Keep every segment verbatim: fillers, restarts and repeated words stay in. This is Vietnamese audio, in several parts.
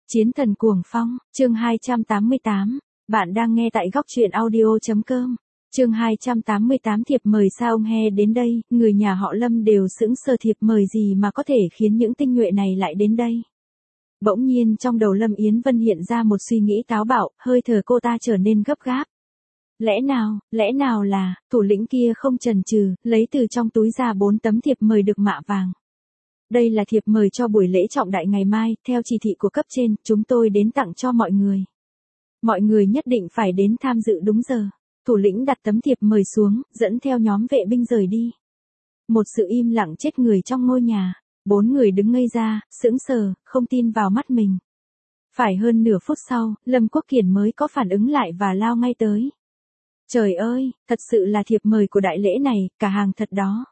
Chiến thần cuồng phong, chương hai trăm tám mươi tám. Bạn đang nghe tại góc truyện audio chấm com. Chương hai trăm tám mươi tám thiệp mời sao ông he đến đây, người nhà họ Lâm đều sững sờ thiệp mời gì mà có thể khiến những tinh nhuệ này lại đến đây. Bỗng nhiên trong đầu Lâm Yến Vân hiện ra một suy nghĩ táo bạo, hơi thở cô ta trở nên gấp gáp. Lẽ nào, lẽ nào là, thủ lĩnh kia không chần chừ, lấy từ trong túi ra bốn tấm thiệp mời được mạ vàng. Đây là thiệp mời cho buổi lễ trọng đại ngày mai, theo chỉ thị của cấp trên, chúng tôi đến tặng cho mọi người. Mọi người nhất định phải đến tham dự đúng giờ. Thủ lĩnh đặt tấm thiệp mời xuống, dẫn theo nhóm vệ binh rời đi. Một sự im lặng chết người trong ngôi nhà, bốn người đứng ngây ra, sững sờ, không tin vào mắt mình. Phải hơn nửa phút sau, Lâm Quốc Kiển mới có phản ứng lại và lao ngay tới. Trời ơi, thật sự là thiệp mời của đại lễ này, cả hàng thật đó.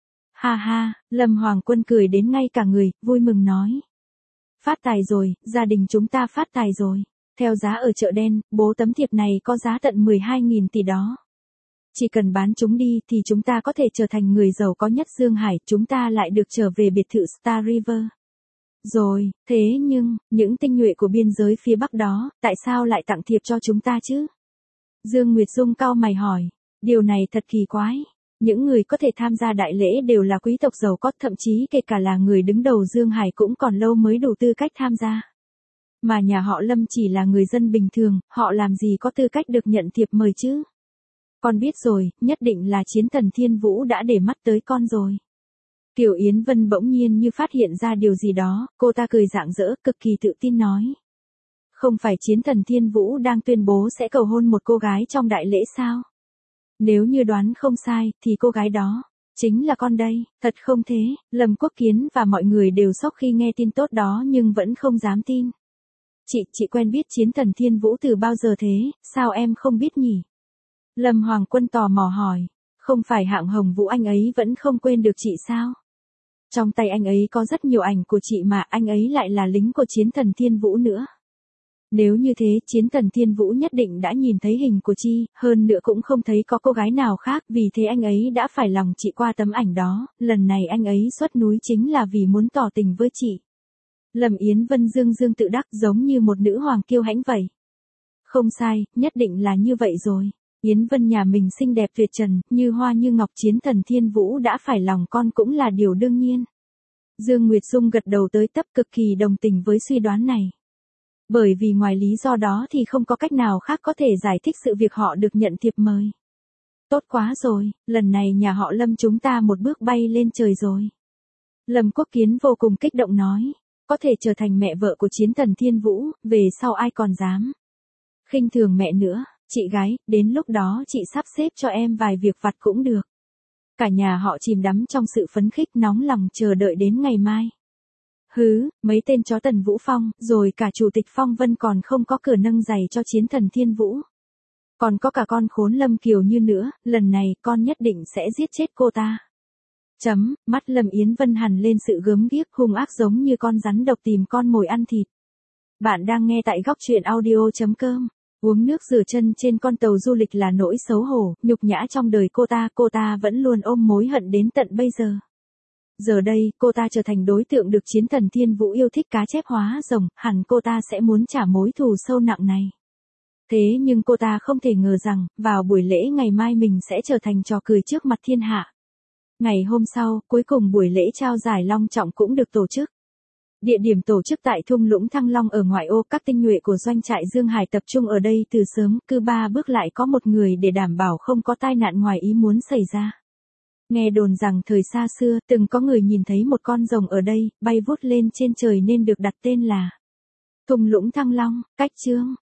Ha ha, Lâm Hoàng Quân cười đến ngay cả người, vui mừng nói. Phát tài rồi, gia đình chúng ta phát tài rồi. Theo giá ở chợ đen, bố tấm thiệp này có giá tận mười hai nghìn tỷ đó. Chỉ cần bán chúng đi thì chúng ta có thể trở thành người giàu có nhất Dương Hải, chúng ta lại được trở về biệt thự Star River. Rồi, thế nhưng, những tinh nhuệ của biên giới phía Bắc đó, tại sao lại tặng thiệp cho chúng ta chứ? Dương Nguyệt Dung cau mày hỏi, điều này thật kỳ quái. Những người có thể tham gia đại lễ đều là quý tộc giàu có, thậm chí kể cả là người đứng đầu Dương Hải cũng còn lâu mới đủ tư cách tham gia. Mà nhà họ Lâm chỉ là người dân bình thường, họ làm gì có tư cách được nhận thiệp mời chứ? Con biết rồi, nhất định là chiến thần Thiên Vũ đã để mắt tới con rồi. Kiều Yến Vân bỗng nhiên như phát hiện ra điều gì đó, cô ta cười rạng rỡ, cực kỳ tự tin nói. Không phải chiến thần Thiên Vũ đang tuyên bố sẽ cầu hôn một cô gái trong đại lễ sao? Nếu như đoán không sai, thì cô gái đó, chính là con đây, thật không thế, Lâm Quốc Kiến và mọi người đều sốc khi nghe tin tốt đó nhưng vẫn không dám tin. Chị, chị quen biết chiến thần Thiên Vũ từ bao giờ thế, sao em không biết nhỉ? Lâm Hoàng Quân tò mò hỏi, không phải hạng Hồng Vũ anh ấy vẫn không quên được chị sao? Trong tay anh ấy có rất nhiều ảnh của chị mà anh ấy lại là lính của chiến thần Thiên Vũ nữa. Nếu như thế, chiến thần Thiên Vũ nhất định đã nhìn thấy hình của chị, hơn nữa cũng không thấy có cô gái nào khác, vì thế anh ấy đã phải lòng chị qua tấm ảnh đó, lần này anh ấy xuất núi chính là vì muốn tỏ tình với chị. Lâm Yến Vân dương dương tự đắc giống như một nữ hoàng kiêu hãnh vậy. Không sai, nhất định là như vậy rồi. Yến Vân nhà mình xinh đẹp tuyệt trần, như hoa như ngọc, chiến thần Thiên Vũ đã phải lòng con cũng là điều đương nhiên. Dương Nguyệt Dung gật đầu tới tấp, cực kỳ đồng tình với suy đoán này. Bởi vì ngoài lý do đó thì không có cách nào khác có thể giải thích sự việc họ được nhận thiệp mời. Tốt quá rồi, lần này nhà họ Lâm chúng ta một bước bay lên trời rồi. Lâm Quốc Kiến vô cùng kích động nói, có thể trở thành mẹ vợ của chiến thần Thiên Vũ, về sau ai còn dám khinh thường mẹ nữa, chị gái, đến lúc đó chị sắp xếp cho em vài việc vặt cũng được. Cả nhà họ chìm đắm trong sự phấn khích nóng lòng chờ đợi đến ngày mai. Hứ, mấy tên chó Tần Vũ Phong, rồi cả chủ tịch Phong Vân còn không có cửa nâng giày cho chiến thần Thiên Vũ. Còn có cả con khốn Lâm Kiều Như nữa, lần này con nhất định sẽ giết chết cô ta. Chấm, mắt Lâm Yến Vân hằn lên sự gớm ghiếc hung ác giống như con rắn độc tìm con mồi ăn thịt. Bạn đang nghe tại góc truyện audio chấm com. Uống nước rửa chân trên con tàu du lịch là nỗi xấu hổ, nhục nhã trong đời cô ta, cô ta vẫn luôn ôm mối hận đến tận bây giờ. Giờ đây, cô ta trở thành đối tượng được chiến thần Thiên Vũ yêu thích cá chép hóa rồng, hẳn cô ta sẽ muốn trả mối thù sâu nặng này. Thế nhưng cô ta không thể ngờ rằng, vào buổi lễ ngày mai mình sẽ trở thành trò cười trước mặt thiên hạ. Ngày hôm sau, cuối cùng buổi lễ trao giải long trọng cũng được tổ chức. Địa điểm tổ chức tại thung lũng Thăng Long ở ngoại ô, các tinh nhuệ của doanh trại Dương Hải tập trung ở đây từ sớm, cứ ba bước lại có một người để đảm bảo không có tai nạn ngoài ý muốn xảy ra. Nghe đồn rằng thời xa xưa, từng có người nhìn thấy một con rồng ở đây, bay vút lên trên trời nên được đặt tên là Thung lũng Thăng Long. Cách chương,